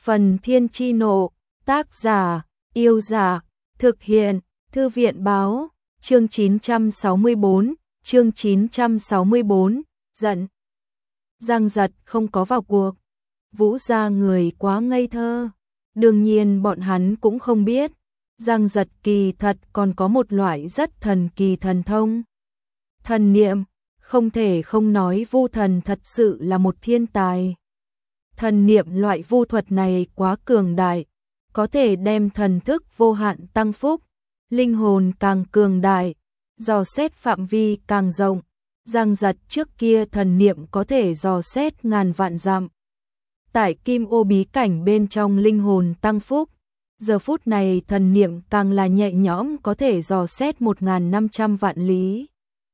Phần Thiên Chi Nộ, tác giả, Yêu Giả, thực hiện, Thư viện Báo, chương 964, chương 964, giận. Giang Giật không có vào cuộc. Vũ gia người quá ngây thơ. Đương nhiên bọn hắn cũng không biết. Giang Giật kỳ thật còn có một loại rất thần kỳ thần thông. Thần niệm, không thể không nói Vu thần thật sự là một thiên tài. Thần niệm loại vu thuật này quá cường đại, có thể đem thần thức vô hạn tăng phúc, linh hồn càng cường đại, dò xét phạm vi càng rộng. Giang Giật trước kia thần niệm có thể dò xét ngàn vạn dặm. Tại Kim Ô bí cảnh bên trong linh hồn tăng phúc, giờ phút này thần niệm càng là nhẹ nhõm có thể dò xét 1.500 vạn lý.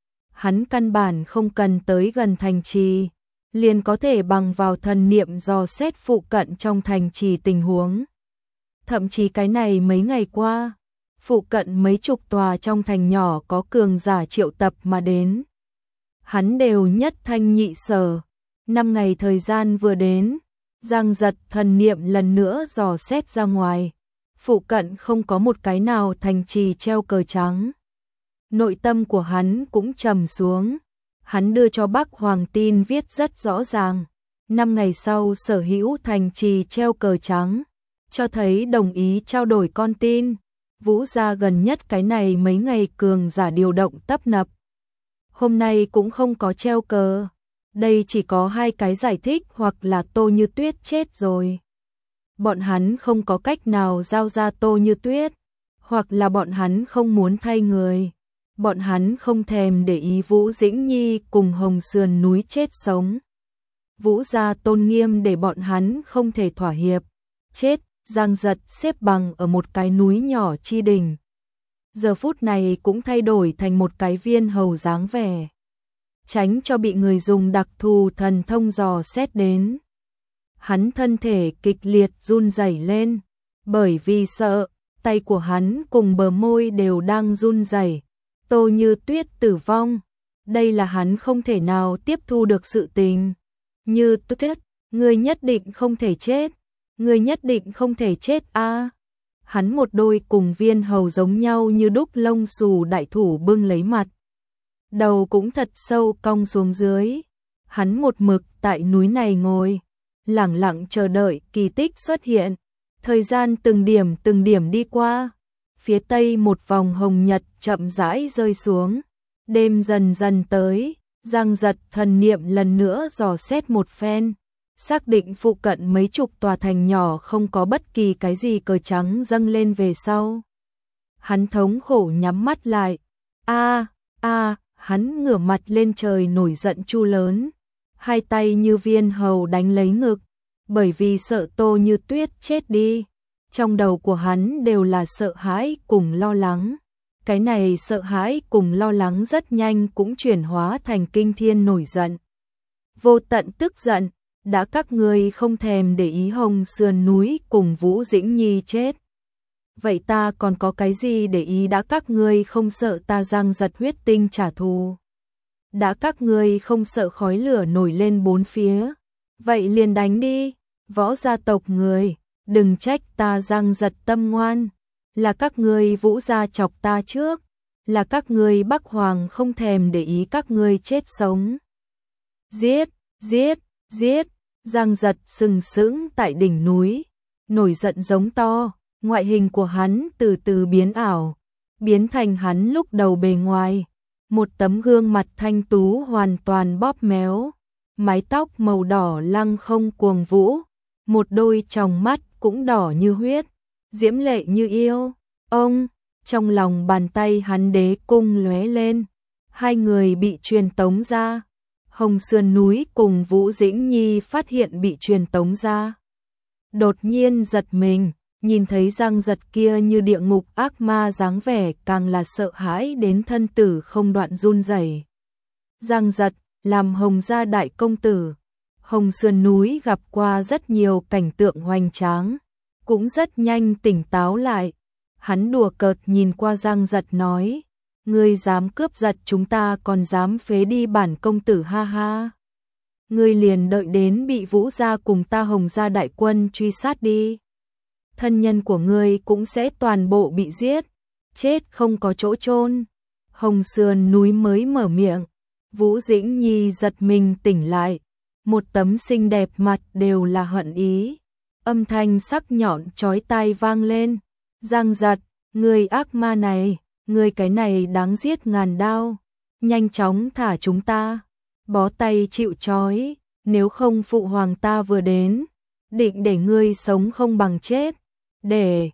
Hắn căn bản không cần tới gần thành trì, liền có thể bằng vào thần niệm dò xét phụ cận trong thành trì tình huống. Thậm chí cái này mấy ngày qua, phụ cận mấy chục tòa trong thành nhỏ có cường giả triệu tập mà đến. Hắn đều nhất thanh nhị sở. 5 ngày thời gian vừa đến, Giang Giật thần niệm lần nữa dò xét ra ngoài. Phụ cận không có một cái nào thành trì treo cờ trắng. Nội tâm của hắn cũng trầm xuống. Hắn đưa cho Bắc Hoàng tin viết rất rõ ràng. 5 ngày sau sở hữu thành trì treo cờ trắng, cho thấy đồng ý trao đổi con tin. Vũ gia gần nhất cái này mấy ngày cường giả điều động tấp nập. Hôm nay cũng không có treo cờ. Đây chỉ có hai cái giải thích, hoặc là Tô Như Tuyết chết rồi, bọn hắn không có cách nào giao ra Tô Như Tuyết, hoặc là bọn hắn không muốn thay người. Bọn hắn không thèm để ý Vũ Dĩnh Nhi cùng Hồng Sườn núi chết sống. Vũ gia tôn nghiêm để bọn hắn không thể thỏa hiệp. Chết, Giang Giật xếp bằng ở một cái núi nhỏ chi đỉnh. Giờ phút này cũng thay đổi thành một cái viên hầu dáng vẻ, tránh cho bị người dùng đặc thù thần thông dò xét đến. Hắn thân thể kịch liệt run rẩy lên, bởi vì sợ, tay của hắn cùng bờ môi đều đang run rẩy. Tô Như Tuyết tử vong, đây là hắn không thể nào tiếp thu được sự tình. Như Tuyết, ngươi nhất định không thể chết, ngươi nhất định không thể chết a. Hắn một đôi cùng viên hầu giống nhau như đúc lông xù đại thủ bưng lấy mặt, đầu cũng thật sâu cong xuống dưới. Hắn một mực tại núi này ngồi, lẳng lặng chờ đợi kỳ tích xuất hiện. Thời gian từng điểm đi qua. Phía tây một vòng hồng nhật chậm rãi rơi xuống. Đêm dần dần tới. Giang Giật thần niệm lần nữa dò xét một phen, xác định phụ cận mấy chục tòa thành nhỏ không có bất kỳ cái gì cờ trắng dâng lên về sau. Hắn thống khổ nhắm mắt lại. Hắn ngửa mặt lên trời nổi giận chu lớn, hai tay như viên hầu đánh lấy ngực, bởi vì sợ Tô Như Tuyết chết đi. Trong đầu của hắn đều là sợ hãi cùng lo lắng. Cái này sợ hãi cùng lo lắng rất nhanh cũng chuyển hóa thành kinh thiên nổi giận. Vô tận tức giận, đã các ngươi không thèm để ý Hồng Sườn núi cùng Vũ Dĩnh Nhi chết, vậy ta còn có cái gì để ý? Đã các ngươi không sợ ta Giang Giật huyết tinh trả thù, đã các ngươi không sợ khói lửa nổi lên bốn phía, vậy liền đánh đi. Võ gia tộc người, đừng trách ta Giang Giật tâm ngoan, là các ngươi Vũ gia chọc ta trước, là các ngươi Bắc Hoàng không thèm để ý các ngươi chết sống. Giết, giết, giết. Giang Giật sừng sững tại đỉnh núi, nổi giận giống to. Ngoại hình của hắn từ từ biến ảo, biến thành hắn lúc đầu bề ngoài. Một tấm gương mặt thanh tú hoàn toàn bóp méo, mái tóc màu đỏ lăng không cuồng vũ, một đôi tròng mắt cũng đỏ như huyết, diễm lệ như yêu. Ông, trong lòng bàn tay hắn đế cung lóe lên, hai người bị truyền tống ra. Hồng Sườn núi cùng Vũ Dĩnh Nhi phát hiện bị truyền tống ra, đột nhiên giật mình, nhìn thấy Giang Giật kia như địa ngục ác ma dáng vẻ, càng là sợ hãi đến thân tử không đoạn run rẩy. Giang Giật làm Hồng gia đại công tử, Hồng Sườn núi gặp qua rất nhiều cảnh tượng hoành tráng, cũng rất nhanh tỉnh táo lại. Hắn đùa cợt nhìn qua Giang Giật nói, ngươi dám cướp giật chúng ta còn dám phế đi bản công tử, ha ha. ngươi liền đợi đến bị Vũ gia cùng ta Hồng gia đại quân truy sát đi. Thân nhân của ngươi cũng sẽ toàn bộ bị giết, chết không có chỗ chôn. Hồng Sườn núi mới mở miệng, Vũ Dĩnh Nhi giật mình tỉnh lại, một tấm xinh đẹp mặt đều là hận ý. Âm thanh sắc nhọn chói tai vang lên, Giang Giật, ngươi ác ma này, ngươi cái này đáng giết ngàn đao, nhanh chóng thả chúng ta, bó tay chịu trói, nếu không phụ hoàng ta vừa đến, định để ngươi sống không bằng chết. Để,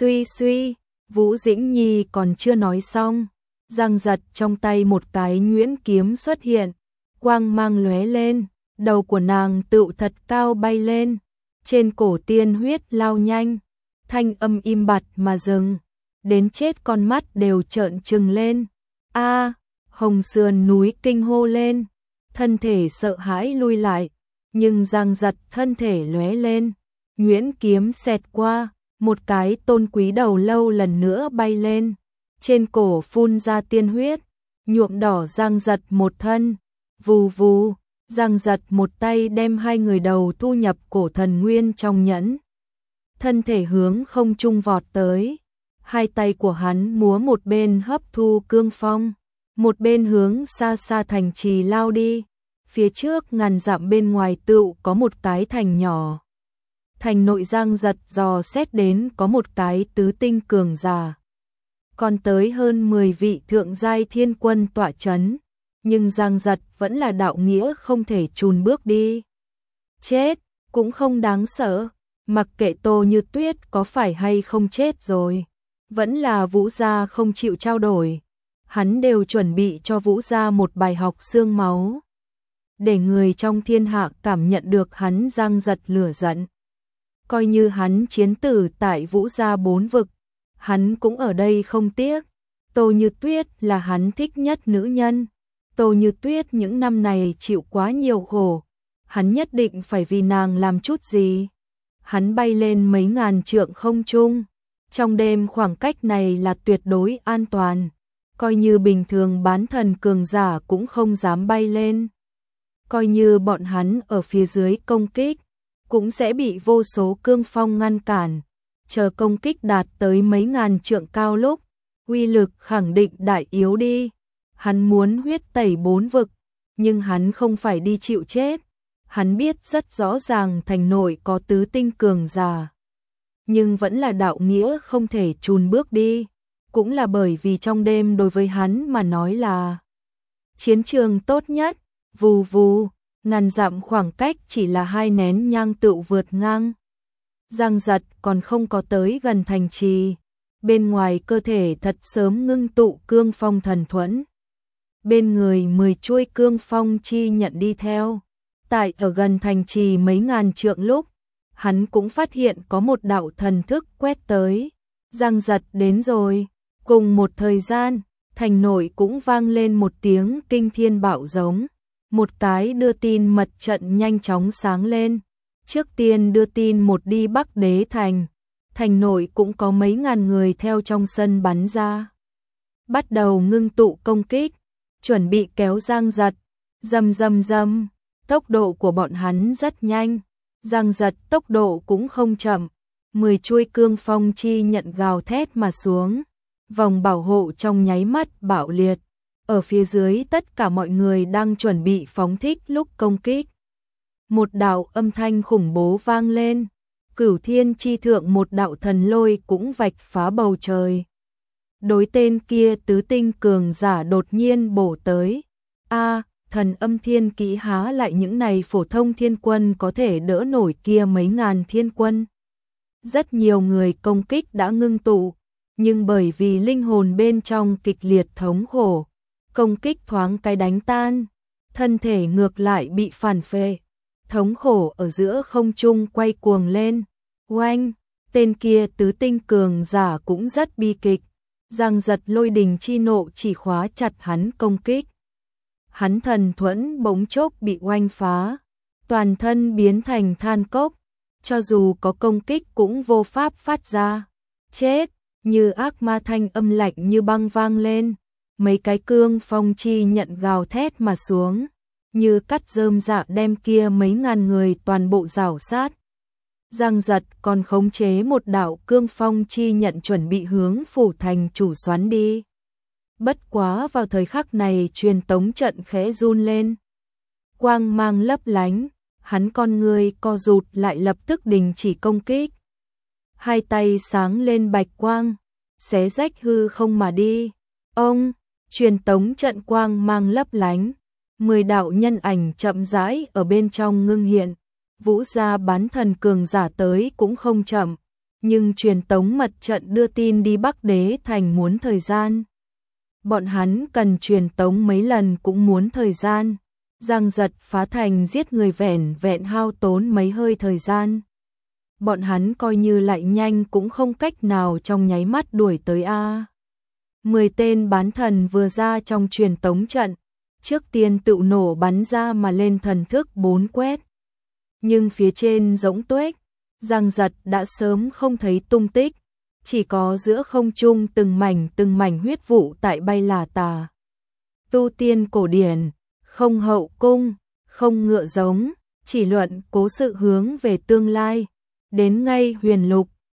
suy, Vũ Dĩnh Nhi còn chưa nói xong, Giang Giật trong tay một cái nhuyễn kiếm xuất hiện, quang mang lóe lên, đầu của nàng tựu thật cao bay lên, trên cổ tiên huyết lao nhanh, thanh âm im bặt mà dừng, đến chết con mắt đều trợn trừng lên. A, Hồng Sườn núi kinh hô lên, thân thể sợ hãi lui lại, nhưng Giang Giật thân thể lóe lên, nhuyễn kiếm xẹt qua, một cái tôn quý đầu lâu lần nữa bay lên, trên cổ phun ra tiên huyết, nhuộm đỏ Giang Giật một thân. Vù vù, Giang Giật một tay đem hai người đầu thu nhập cổ thần nguyên trong nhẫn, thân thể hướng không trung vọt tới, hai tay của hắn múa một bên hấp thu cương phong, một bên hướng xa xa thành trì lao đi. Phía trước ngàn dặm bên ngoài tựu có một cái thành nhỏ. Thành nội Giang Giật dò xét đến có một cái tứ tinh cường giả, còn tới hơn 10 vị thượng giai thiên quân tọa chấn, nhưng Giang Giật vẫn là đạo nghĩa không thể chùn bước đi. Chết cũng không đáng sợ, mặc kệ Tô Như Tuyết có phải hay không chết rồi, vẫn là Vũ gia không chịu trao đổi, hắn đều chuẩn bị cho Vũ gia một bài học xương máu, để người trong thiên hạ cảm nhận được hắn Giang Giật lửa giận. Coi như hắn chiến tử tại Vũ gia 4 vực, hắn cũng ở đây không tiếc. Tô Như Tuyết là hắn thích nhất nữ nhân. Tô Như Tuyết những năm này chịu quá nhiều khổ, hắn nhất định phải vì nàng làm chút gì. Hắn bay lên mấy ngàn trượng không trung, trong đêm khoảng cách này là tuyệt đối an toàn, coi như bình thường bán thần cường giả cũng không dám bay lên. Coi như bọn hắn ở phía dưới công kích, cũng sẽ bị vô số cương phong ngăn cản, chờ công kích đạt tới mấy ngàn trượng cao lúc, uy lực khẳng định đại yếu đi. Hắn muốn huyết tẩy 4 vực, nhưng hắn không phải đi chịu chết. Hắn biết rất rõ ràng thành nội có tứ tinh cường giả, nhưng vẫn là đạo nghĩa không thể chùn bước đi. Cũng là bởi vì trong đêm đối với hắn mà nói là chiến trường tốt nhất. Vù vù, ngàn dặm khoảng cách chỉ là 2 nén nhang tựu vượt ngang. Giang Giật còn không có tới gần thành trì, bên ngoài cơ thể thật sớm ngưng tụ cương phong thần thuẫn. Bên người 10 chuôi cương phong chi nhận đi theo. Tại ở gần thành trì mấy ngàn trượng lúc, hắn cũng phát hiện có một đạo thần thức quét tới. Giang Giật đến rồi. Cùng một thời gian, thành nội cũng vang lên một tiếng kinh thiên bạo giống. Một cái đưa tin mật trận nhanh chóng sáng lên. Trước tiên đưa tin một đi Bắc Đế thành. Thành nội cũng có mấy ngàn người theo trong sân bắn ra, bắt đầu ngưng tụ công kích, chuẩn bị kéo Giang Giật. Rầm rầm rầm, tốc độ của bọn hắn rất nhanh, Giang Giật tốc độ cũng không chậm. 10 chuôi cương phong chi nhận gào thét mà xuống, vòng bảo hộ trong nháy mắt bạo liệt. Ở phía dưới tất cả mọi người đang chuẩn bị phóng thích lúc công kích. Một đạo âm thanh khủng bố vang lên, Cửu Thiên chi thượng một đạo thần lôi cũng vạch phá bầu trời. Đối tên kia tứ tinh cường giả đột nhiên bổ tới. A, thần âm thiên kỹ há lại những này phổ thông thiên quân có thể đỡ nổi kia mấy ngàn thiên quân. Rất nhiều người công kích đã ngưng tụ, nhưng bởi vì linh hồn bên trong kịch liệt thống khổ, công kích thoáng cái đánh tan, thân thể ngược lại bị phản phệ, thống khổ ở giữa không trung quay cuồng lên. Oanh, tên kia tứ tinh cường giả cũng rất bi kịch. Giang Giật lôi đình chi nộ chỉ khóa chặt hắn công kích. Hắn thần thuẫn bỗng chốc bị oanh phá, toàn thân biến thành than cốc, cho dù có công kích cũng vô pháp phát ra. Chết, như ác ma thanh âm lạnh như băng vang lên, mấy cái cương phong chi nhận gào thét mà xuống, như cắt rơm rạ đem kia mấy ngàn người toàn bộ rảo sát. Giang Giật còn khống chế một đạo cương phong chi nhận chuẩn bị hướng phủ thành chủ xoắn đi. Bất quá vào thời khắc này truyền tống trận khẽ run lên. Quang mang lấp lánh, hắn con người co rụt lại lập tức đình chỉ công kích. Hai tay sáng lên bạch quang, xé rách hư không mà đi. Ông, truyền tống trận quang mang lấp lánh, 10 đạo nhân ảnh chậm rãi ở bên trong ngưng hiện. Vũ gia bán thần cường giả tới cũng không chậm, nhưng truyền tống mật trận đưa tin đi Bắc Đế thành muốn thời gian. Bọn hắn cần truyền tống mấy lần cũng muốn thời gian. Giang Giật phá thành giết người vẻn vẹn hao tốn mấy hơi thời gian. Bọn hắn coi như lại nhanh cũng không cách nào trong nháy mắt đuổi tới a. 10 tên bán thần vừa ra trong truyền tống trận, trước tiên tự nổ bắn ra mà lên thần thức 4 quét. Nhưng phía trên rỗng tuếch, Giang Giật đã sớm không thấy tung tích, chỉ có giữa không trung từng mảnh huyết vụ tại bay là tà. Tu tiên cổ điển, không hậu cung, không ngựa giống, chỉ luận cố sự hướng về tương lai, đến ngay huyền lục,